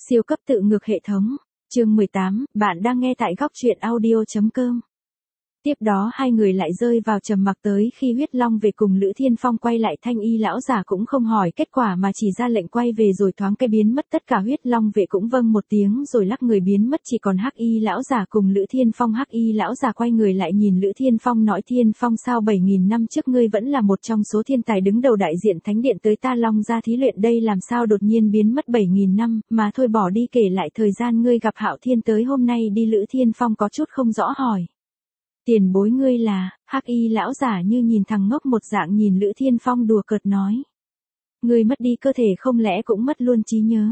Siêu cấp tự ngược hệ thống. Chương 18, bạn đang nghe tại góc truyện audio.com. Tiếp đó hai người lại rơi vào trầm mặc tới khi Huyết Long về cùng Lữ Thiên Phong quay lại. Thanh y lão giả cũng không hỏi kết quả mà chỉ ra lệnh quay về rồi thoáng cái biến mất. Tất cả Huyết Long vệ cũng vâng một tiếng rồi lắc người biến mất, chỉ còn Hắc y lão giả cùng Lữ Thiên Phong. Hắc y lão giả quay người lại nhìn Lữ Thiên Phong nói: Thiên Phong, sao 7.000 năm trước ngươi vẫn là một trong số thiên tài đứng đầu đại diện thánh điện tới ta Long gia thí luyện, đây làm sao đột nhiên biến mất 7.000 năm, mà thôi bỏ đi, kể lại thời gian ngươi gặp Hạo Thiên tới hôm nay đi. Lữ Thiên Phong có chút không rõ hỏi: Tiền bối ngươi là? Hắc y lão giả như nhìn thằng ngốc một dạng nhìn Lữ Thiên Phong đùa cợt nói: Ngươi mất đi cơ thể không lẽ cũng mất luôn trí nhớ?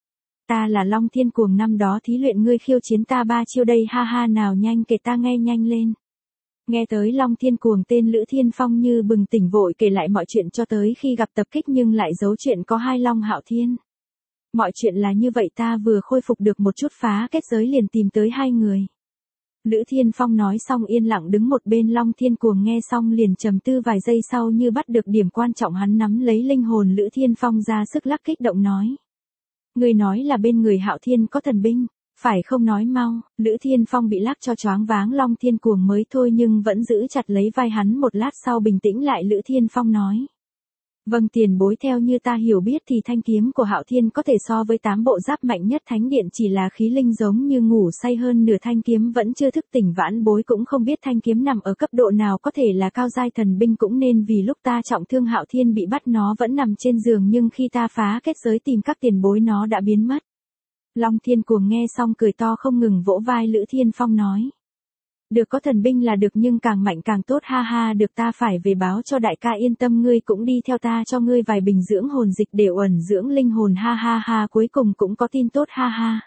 Ta là Long Thiên Cuồng, năm đó thí luyện ngươi khiêu chiến ta 3 chiêu đây, ha ha, nào nhanh kể ta nghe nhanh lên. Nghe tới Long Thiên Cuồng tên Lữ Thiên Phong như bừng tỉnh, vội kể lại mọi chuyện cho tới khi gặp tập kích nhưng lại giấu chuyện có hai Long Hạo Thiên. Mọi chuyện là như vậy, ta vừa khôi phục được một chút phá kết giới liền tìm tới hai người. Lữ Thiên Phong nói xong yên lặng đứng một bên. Long Thiên Cuồng nghe xong liền trầm tư vài giây sau như bắt được điểm quan trọng, hắn nắm lấy linh hồn Lữ Thiên Phong ra sức lắc kích động nói: Ngươi nói là bên người Hạo Thiên có thần binh, phải không, nói mau. Lữ Thiên Phong bị lắc cho choáng váng, Long Thiên Cuồng mới thôi nhưng vẫn giữ chặt lấy vai hắn, một lát sau bình tĩnh lại. Lữ Thiên Phong nói: Vâng tiền bối, theo như ta hiểu biết thì thanh kiếm của Hạo Thiên có thể so với 8 bộ giáp mạnh nhất thánh điện, chỉ là khí linh giống như ngủ say, hơn nửa thanh kiếm vẫn chưa thức tỉnh, vãn bối cũng không biết thanh kiếm nằm ở cấp độ nào, có thể là cao giai thần binh cũng nên, vì lúc ta trọng thương Hạo Thiên bị bắt nó vẫn nằm trên giường, nhưng khi ta phá kết giới tìm các tiền bối nó đã biến mất. Long Thiên Cuồng nghe xong cười to không ngừng vỗ vai Lữ Thiên Phong nói: Được, có thần binh là được nhưng càng mạnh càng tốt, ha ha, được, ta phải về báo cho đại ca, yên tâm, ngươi cũng đi theo ta, cho ngươi vài bình dưỡng hồn dịch để ẩn dưỡng linh hồn, ha ha ha, cuối cùng cũng có tin tốt, ha ha.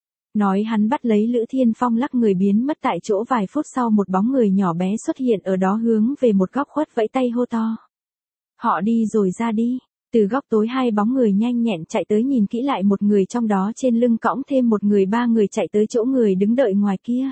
Nói hắn bắt lấy Lữ Thiên Phong lắc người biến mất tại chỗ. Vài phút sau một bóng người nhỏ bé xuất hiện ở đó, hướng về một góc khuất vẫy tay hô to: Họ đi rồi, ra đi. Từ góc tối hai bóng người nhanh nhẹn chạy tới, nhìn kỹ lại một người trong đó trên lưng cõng thêm một người, 3 người chạy tới chỗ người đứng đợi ngoài kia.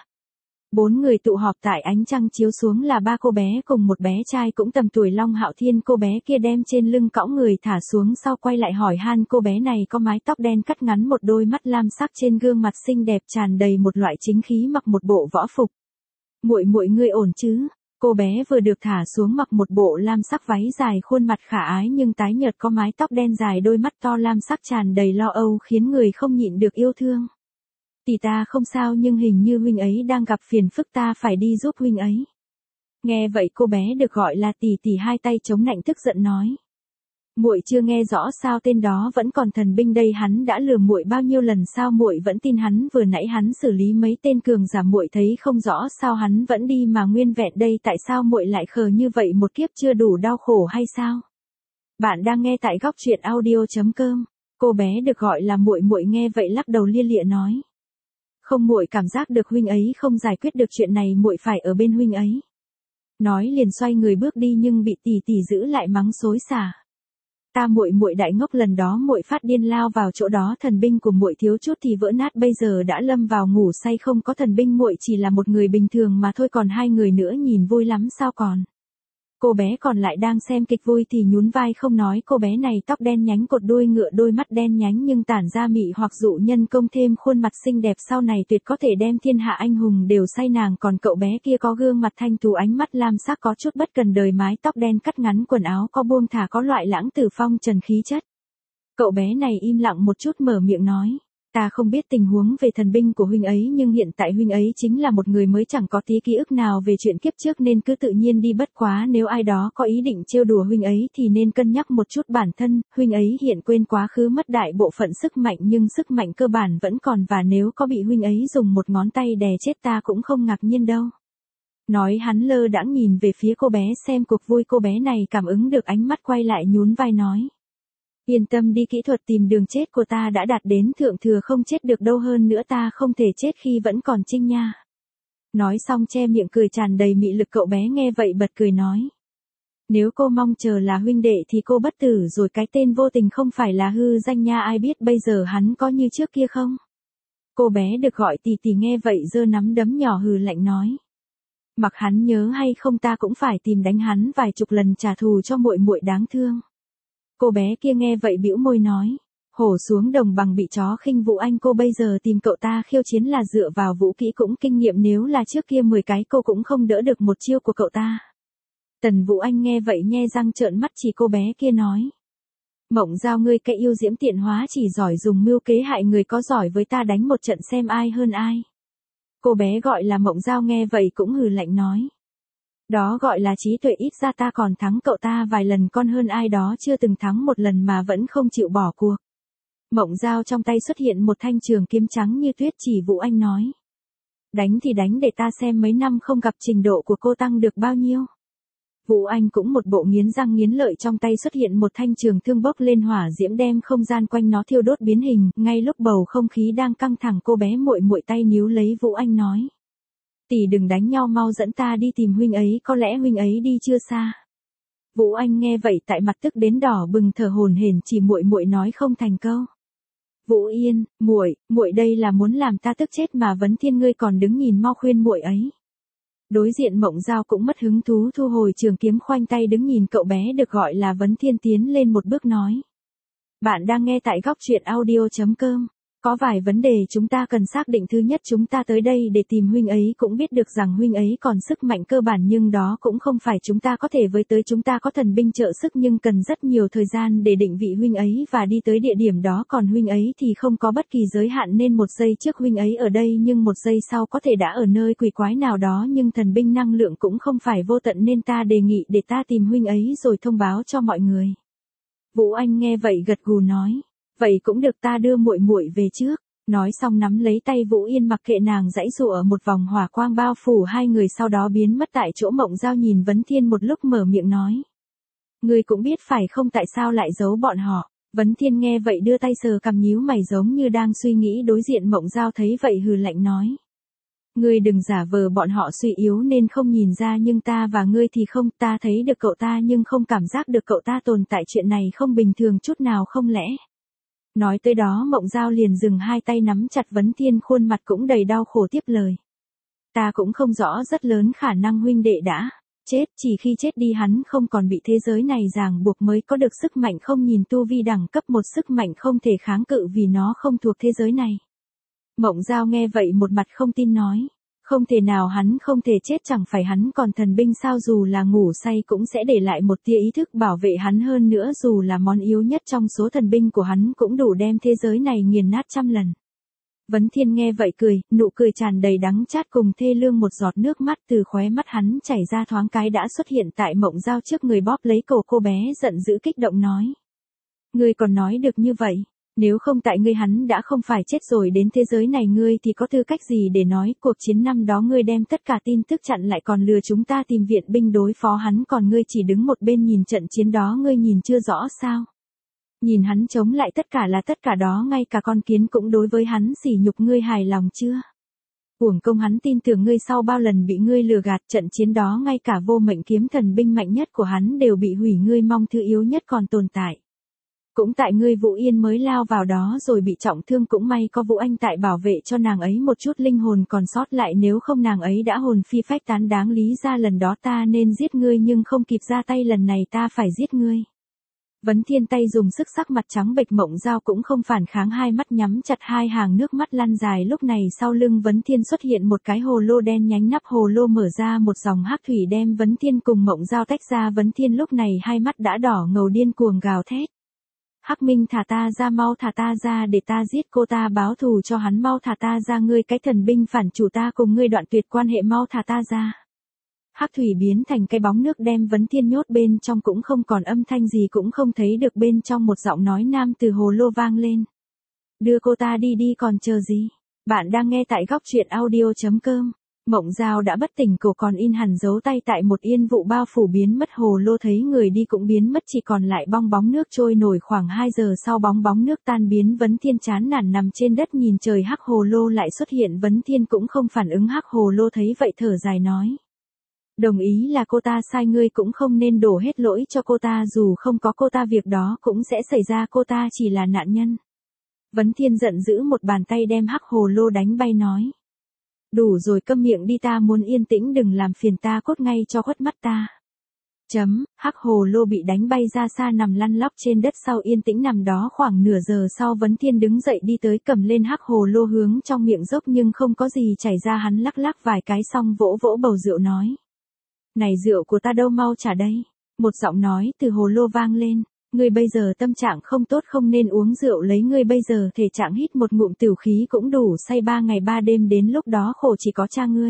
4 người tụ họp tại ánh trăng chiếu xuống là 3 cô bé cùng một bé trai cũng tầm tuổi Long Hạo Thiên. Cô bé kia đem trên lưng cõng người thả xuống sau quay lại hỏi han. Cô bé này có mái tóc đen cắt ngắn, một đôi mắt lam sắc, trên gương mặt xinh đẹp tràn đầy một loại chính khí, mặc một bộ võ phục. Muội muội ngươi ổn chứ? Cô bé vừa được thả xuống mặc một bộ lam sắc váy dài, khuôn mặt khả ái nhưng tái nhợt, có mái tóc đen dài, đôi mắt to lam sắc tràn đầy lo âu khiến người không nhịn được yêu thương. Tỷ ta không sao nhưng hình như huynh ấy đang gặp phiền phức, ta phải đi giúp huynh ấy. Nghe vậy cô bé được gọi là tỷ tỷ hai tay chống nạnh tức giận nói: Muội chưa nghe rõ sao, tên đó vẫn còn thần binh đây, hắn đã lừa muội bao nhiêu lần sao muội vẫn tin hắn, vừa nãy hắn xử lý mấy tên cường giả muội thấy không rõ sao hắn vẫn đi mà nguyên vẹn đây, tại sao muội lại khờ như vậy, một kiếp chưa đủ đau khổ hay sao? Bạn đang nghe tại góc truyện audio.com. Cô bé được gọi là muội muội nghe vậy lắc đầu lia lịa nói: Không, muội cảm giác được huynh ấy không giải quyết được chuyện này, muội phải ở bên huynh ấy. Nói liền xoay người bước đi nhưng bị tỷ tỷ giữ lại mắng xối xả: Ta muội muội đại ngốc, lần đó muội phát điên lao vào chỗ đó, thần binh của muội thiếu chút thì vỡ nát, bây giờ đã lâm vào ngủ say, không có thần binh, muội chỉ là một người bình thường mà thôi, còn hai người nữa nhìn vui lắm sao còn. Cô bé còn lại đang xem kịch vui thì nhún vai không nói. Cô bé này tóc đen nhánh cột đuôi ngựa, đôi mắt đen nhánh nhưng tản ra mị hoặc dụ nhân công, thêm khuôn mặt xinh đẹp sau này tuyệt có thể đem thiên hạ anh hùng đều say nàng. Còn cậu bé kia có gương mặt thanh tú, ánh mắt lam sắc, có chút bất cần đời, mái tóc đen cắt ngắn, quần áo có buông thả, có loại lãng tử phong trần khí chất. Cậu bé này im lặng một chút mở miệng nói: Ta không biết tình huống về thần binh của huynh ấy nhưng hiện tại huynh ấy chính là một người mới, chẳng có tí ký ức nào về chuyện kiếp trước nên cứ tự nhiên đi, bất quá nếu ai đó có ý định trêu đùa huynh ấy thì nên cân nhắc một chút bản thân, huynh ấy hiện quên quá khứ, mất đại bộ phận sức mạnh nhưng sức mạnh cơ bản vẫn còn, và nếu có bị huynh ấy dùng một ngón tay đè chết ta cũng không ngạc nhiên đâu. Nói hắn lơ đãng nhìn về phía cô bé xem cuộc vui, cô bé này cảm ứng được ánh mắt quay lại nhún vai nói: Yên tâm đi, kỹ thuật tìm đường chết của ta đã đạt đến thượng thừa, không chết được đâu, hơn nữa ta không thể chết khi vẫn còn trinh nha. Nói xong che miệng cười tràn đầy mị lực. Cậu bé nghe vậy bật cười nói: Nếu cô mong chờ là huynh đệ thì cô bất tử rồi, cái tên vô tình không phải là hư danh nha, ai biết bây giờ hắn có như trước kia không? Cô bé được gọi tỷ tỷ nghe vậy giơ nắm đấm nhỏ hừ lạnh nói: Mặc hắn nhớ hay không ta cũng phải tìm đánh hắn vài chục lần trả thù cho muội muội đáng thương. Cô bé kia nghe vậy bĩu môi nói: Hổ xuống đồng bằng bị chó khinh. Vũ Anh, cô bây giờ tìm cậu ta khiêu chiến là dựa vào vũ kỹ cũng kinh nghiệm, nếu là trước kia 10 cái cô cũng không đỡ được một chiêu của cậu ta. Tần Vũ Anh nghe vậy nhe răng trợn mắt chỉ cô bé kia nói. Mộng Giao, ngươi cái yêu diễm tiện hóa, chỉ giỏi dùng mưu kế hại người, có giỏi với ta đánh một trận xem ai hơn ai. Cô bé gọi là Mộng Giao nghe vậy cũng hừ lạnh nói. Đó gọi là trí tuệ, ít ra ta còn thắng cậu ta vài lần, con hơn ai đó chưa từng thắng một lần mà vẫn không chịu bỏ cuộc. Mộng Giao trong tay xuất hiện một thanh trường kiếm trắng như tuyết chỉ Vũ Anh nói. Đánh thì đánh để ta xem mấy năm không gặp trình độ của cô tăng được bao nhiêu. Vũ Anh cũng một bộ nghiến răng nghiến lợi, trong tay xuất hiện một thanh trường thương bốc lên hỏa diễm đem không gian quanh nó thiêu đốt biến hình. Ngay lúc bầu không khí đang căng thẳng, cô bé muội muội tay níu lấy Vũ Anh nói. Tỷ đừng đánh nhau, mau dẫn ta đi tìm huynh ấy, có lẽ huynh ấy đi chưa xa. Vũ Anh nghe vậy tại mặt tức đến đỏ bừng thở hổn hển, chỉ muội muội nói không thành câu. Vũ Yên, muội đây là muốn làm ta tức chết mà. Vấn Thiên, ngươi còn đứng nhìn, mau khuyên muội ấy. Đối diện Mộng Giao cũng mất hứng thú thu hồi trường kiếm, khoanh tay đứng nhìn cậu bé được gọi là Vấn Thiên tiến lên một bước nói. Bạn đang nghe tại góc truyện audio.com. Có vài vấn đề chúng ta cần xác định. Thứ nhất, chúng ta tới đây để tìm huynh ấy, cũng biết được rằng huynh ấy còn sức mạnh cơ bản, nhưng đó cũng không phải chúng ta có thể với tới. Chúng ta có thần binh trợ sức nhưng cần rất nhiều thời gian để định vị huynh ấy và đi tới địa điểm đó, còn huynh ấy thì không có bất kỳ giới hạn, nên một giây trước huynh ấy ở đây nhưng một giây sau có thể đã ở nơi quỷ quái nào đó, nhưng thần binh năng lượng cũng không phải vô tận, nên ta đề nghị để ta tìm huynh ấy rồi thông báo cho mọi người. Vũ Anh nghe vậy gật gù nói. Vậy cũng được, ta đưa muội muội về trước. Nói xong nắm lấy tay Vũ Yên mặc kệ nàng giãy giụa, một vòng hỏa quang bao phủ hai người sau đó biến mất tại chỗ. Mộng Giao nhìn Vấn Thiên một lúc mở miệng nói. Ngươi cũng biết phải không, tại sao lại giấu bọn họ? Vấn Thiên nghe vậy đưa tay sờ cằm nhíu mày giống như đang suy nghĩ. Đối diện Mộng Giao thấy vậy hừ lạnh nói. Ngươi đừng giả vờ bọn họ suy yếu nên không nhìn ra, nhưng ta và ngươi thì không, ta thấy được cậu ta nhưng không cảm giác được cậu ta tồn tại, chuyện này không bình thường chút nào không lẽ? Nói tới đó Mộng Giao liền dừng hai tay nắm chặt Vấn Thiên, khuôn mặt cũng đầy đau khổ tiếp lời. Ta cũng không rõ, rất lớn khả năng huynh đệ đã chết, chỉ khi chết đi hắn không còn bị thế giới này ràng buộc mới có được sức mạnh, không nhìn tu vi đẳng cấp, một sức mạnh không thể kháng cự vì nó không thuộc thế giới này. Mộng Giao nghe vậy một mặt không tin nói. Không thể nào, hắn không thể chết, chẳng phải hắn còn thần binh sao? Dù là ngủ say cũng sẽ để lại một tia ý thức bảo vệ hắn, hơn nữa dù là món yếu nhất trong số thần binh của hắn cũng đủ đem thế giới này nghiền nát trăm lần. Vấn Thiên nghe vậy cười, nụ cười tràn đầy đắng chát cùng thê lương, một giọt nước mắt từ khóe mắt hắn chảy ra, thoáng cái đã xuất hiện tại Mộng Giao trước người, bóp lấy cổ cô bé, giận dữ kích động nói. Ngươi còn nói được như vậy? Nếu không tại ngươi hắn đã không phải chết rồi, đến thế giới này ngươi thì có tư cách gì để nói? Cuộc chiến năm đó ngươi đem tất cả tin tức chặn lại, còn lừa chúng ta tìm viện binh đối phó hắn, còn ngươi chỉ đứng một bên nhìn trận chiến đó, ngươi nhìn chưa rõ sao? Nhìn hắn chống lại tất cả là tất cả đó, ngay cả con kiến cũng đối với hắn sỉ nhục, ngươi hài lòng chưa? Uổng công hắn tin tưởng ngươi, sau bao lần bị ngươi lừa gạt, trận chiến đó ngay cả vô mệnh kiếm thần binh mạnh nhất của hắn đều bị hủy, ngươi mong thứ yếu nhất còn tồn tại. Cũng tại ngươi Vũ Yên mới lao vào đó rồi bị trọng thương, cũng may có Vũ Anh tại bảo vệ cho nàng ấy một chút linh hồn còn sót lại, nếu không nàng ấy đã hồn phi phách tán. Đáng lý ra lần đó ta nên giết ngươi nhưng không kịp ra tay, lần này ta phải giết ngươi. Vấn Thiên tay dùng sức, sắc mặt trắng bệch. Mộng Giao cũng không phản kháng, hai mắt nhắm chặt, hai hàng nước mắt lăn dài. Lúc này sau lưng Vấn Thiên xuất hiện một cái hồ lô đen nhánh, nắp hồ lô mở ra, một dòng hắc thủy đem Vấn Thiên cùng Mộng Giao tách ra. Vấn Thiên lúc này hai mắt đã đỏ ngầu, điên cuồng gào thét. Hắc Minh, thả ta ra, mau thả ta ra để ta giết cô ta báo thù cho hắn, mau thả ta ra, ngươi cái thần binh phản chủ, ta cùng ngươi đoạn tuyệt quan hệ, mau thả ta ra. Hắc thủy biến thành cái bóng nước đem Vấn Thiên nhốt bên trong, cũng không còn âm thanh gì cũng không thấy được. Bên trong một giọng nói nam từ hồ lô vang lên. Đưa cô ta đi đi, còn chờ gì? Bạn đang nghe tại góc truyện audio.com. Mộng Giao đã bất tỉnh, cổ còn in hẳn dấu tay tại một yên vụ bao phủ biến mất. Hồ lô thấy người đi cũng biến mất, chỉ còn lại bong bóng nước trôi nổi. Khoảng 2 giờ sau bong bóng nước tan biến, Vấn Thiên chán nản nằm trên đất nhìn trời. Hắc hồ lô lại xuất hiện, Vấn Thiên cũng không phản ứng. Hắc hồ lô thấy vậy thở dài nói. Đồng ý là cô ta sai, ngươi cũng không nên đổ hết lỗi cho cô ta, dù không có cô ta việc đó cũng sẽ xảy ra, cô ta chỉ là nạn nhân. Vấn Thiên giận dữ một bàn tay đem hắc hồ lô đánh bay nói. Đủ rồi, câm miệng đi, ta muốn yên tĩnh, đừng làm phiền ta, cốt ngay cho khuất mắt ta. Hắc hồ lô bị đánh bay ra xa nằm lăn lóc trên đất sau yên tĩnh nằm đó khoảng nửa giờ sau Vấn Thiên đứng dậy đi tới cầm lên hắc hồ lô hướng trong miệng dốc nhưng không có gì chảy ra hắn lắc lắc vài cái xong vỗ vỗ bầu rượu nói. Này rượu của ta đâu mau trả đây. Một giọng nói từ hồ lô vang lên. Ngươi bây giờ tâm trạng không tốt không nên uống rượu lấy ngươi bây giờ thể trạng hít một ngụm tửu khí cũng đủ say 3 ngày 3 đêm đến lúc đó khổ chỉ có cha ngươi.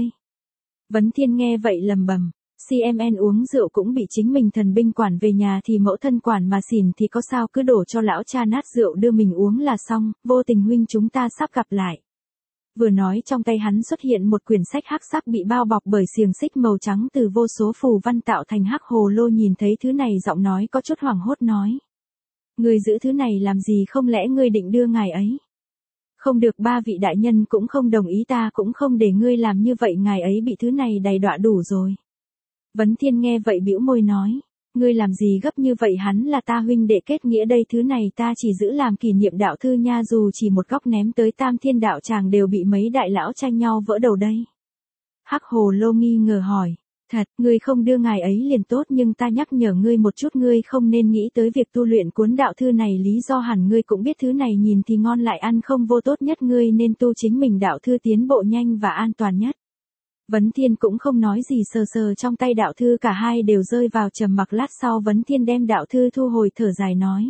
Vấn Thiên nghe vậy lầm bầm. CMN uống rượu cũng bị chính mình thần binh quản về nhà thì mẫu thân quản mà xỉn thì có sao cứ đổ cho lão cha nát rượu đưa mình uống là xong, vô tình huynh chúng ta sắp gặp lại. Vừa nói trong tay hắn xuất hiện một quyển sách hắc sắc bị bao bọc bởi xiềng xích màu trắng từ vô số phù văn tạo thành hắc hồ lô nhìn thấy thứ này giọng nói có chút hoảng hốt nói. Ngươi giữ thứ này làm gì không lẽ ngươi định đưa ngài ấy? Không được ba vị đại nhân cũng không đồng ý ta cũng không để ngươi làm như vậy ngài ấy bị thứ này đầy đọa đủ rồi. Vấn Thiên nghe vậy bĩu môi nói, ngươi làm gì gấp như vậy hắn là ta huynh đệ kết nghĩa đây thứ này ta chỉ giữ làm kỷ niệm đạo thư nha dù chỉ một góc ném tới Tam Thiên đạo tràng đều bị mấy đại lão tranh nhau vỡ đầu đây. Hắc hồ lô nghi ngờ hỏi, thật, ngươi không đưa ngài ấy liền tốt nhưng ta nhắc nhở ngươi một chút ngươi không nên nghĩ tới việc tu luyện cuốn đạo thư này lý do hẳn ngươi cũng biết thứ này nhìn thì ngon lại ăn không vô tốt nhất ngươi nên tu chính mình đạo thư tiến bộ nhanh và an toàn nhất. Vấn Thiên cũng không nói gì sờ sờ trong tay đạo thư cả hai đều rơi vào trầm mặc lát sau Vấn Thiên đem đạo thư thu hồi thở dài nói.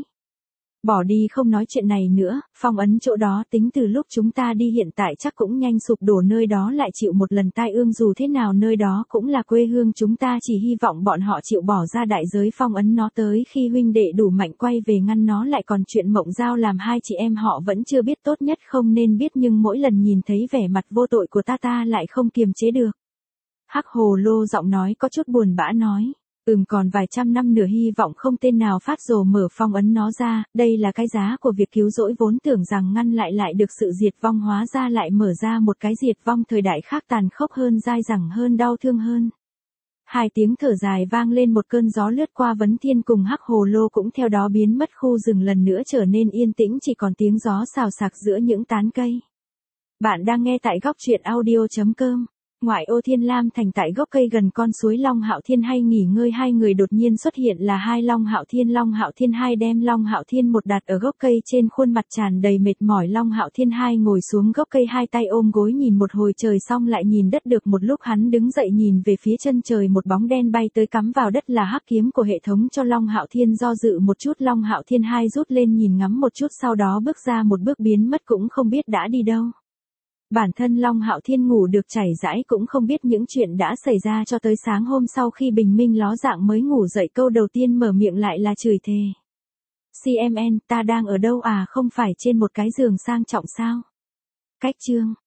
Bỏ đi không nói chuyện này nữa, phong ấn chỗ đó tính từ lúc chúng ta đi hiện tại chắc cũng nhanh sụp đổ nơi đó lại chịu một lần tai ương dù thế nào nơi đó cũng là quê hương chúng ta chỉ hy vọng bọn họ chịu bỏ ra đại giới phong ấn nó tới khi huynh đệ đủ mạnh quay về ngăn nó lại còn chuyện Mộng Giao làm hai chị em họ vẫn chưa biết tốt nhất không nên biết nhưng mỗi lần nhìn thấy vẻ mặt vô tội của ta lại không kiềm chế được. Hắc hồ lô giọng nói có chút buồn bã nói. Còn vài trăm năm nữa hy vọng không tên nào phát rồ mở phong ấn nó ra, đây là cái giá của việc cứu rỗi vốn tưởng rằng ngăn lại được sự diệt vong hóa ra lại mở ra một cái diệt vong thời đại khác tàn khốc hơn dai dẳng hơn đau thương hơn. Hai tiếng thở dài vang lên một cơn gió lướt qua Vấn Thiên cùng hắc hồ lô cũng theo đó biến mất khu rừng lần nữa trở nên yên tĩnh chỉ còn tiếng gió xào xạc giữa những tán cây. Bạn đang nghe tại góc truyện audio.com. Ngoại ô Thiên Lam Thành tại gốc cây gần con suối Long Hạo Thiên hay nghỉ ngơi hai người đột nhiên xuất hiện là hai Long Hạo Thiên hai đem Long Hạo Thiên một đặt ở gốc cây trên khuôn mặt tràn đầy mệt mỏi Long Hạo Thiên hai ngồi xuống gốc cây hai tay ôm gối nhìn một hồi trời xong lại nhìn đất được một lúc hắn đứng dậy nhìn về phía chân trời một bóng đen bay tới cắm vào đất là hắc kiếm của hệ thống cho Long Hạo Thiên do dự một chút Long Hạo Thiên hai rút lên nhìn ngắm một chút sau đó bước ra một bước biến mất cũng không biết đã đi đâu. Bản thân Long Hạo Thiên ngủ được chảy rãi cũng không biết những chuyện đã xảy ra cho tới sáng hôm sau khi bình minh ló dạng mới ngủ dậy câu đầu tiên mở miệng lại là chửi thề. CMN, ta đang ở đâu à không phải trên một cái giường sang trọng sao? Cách chương.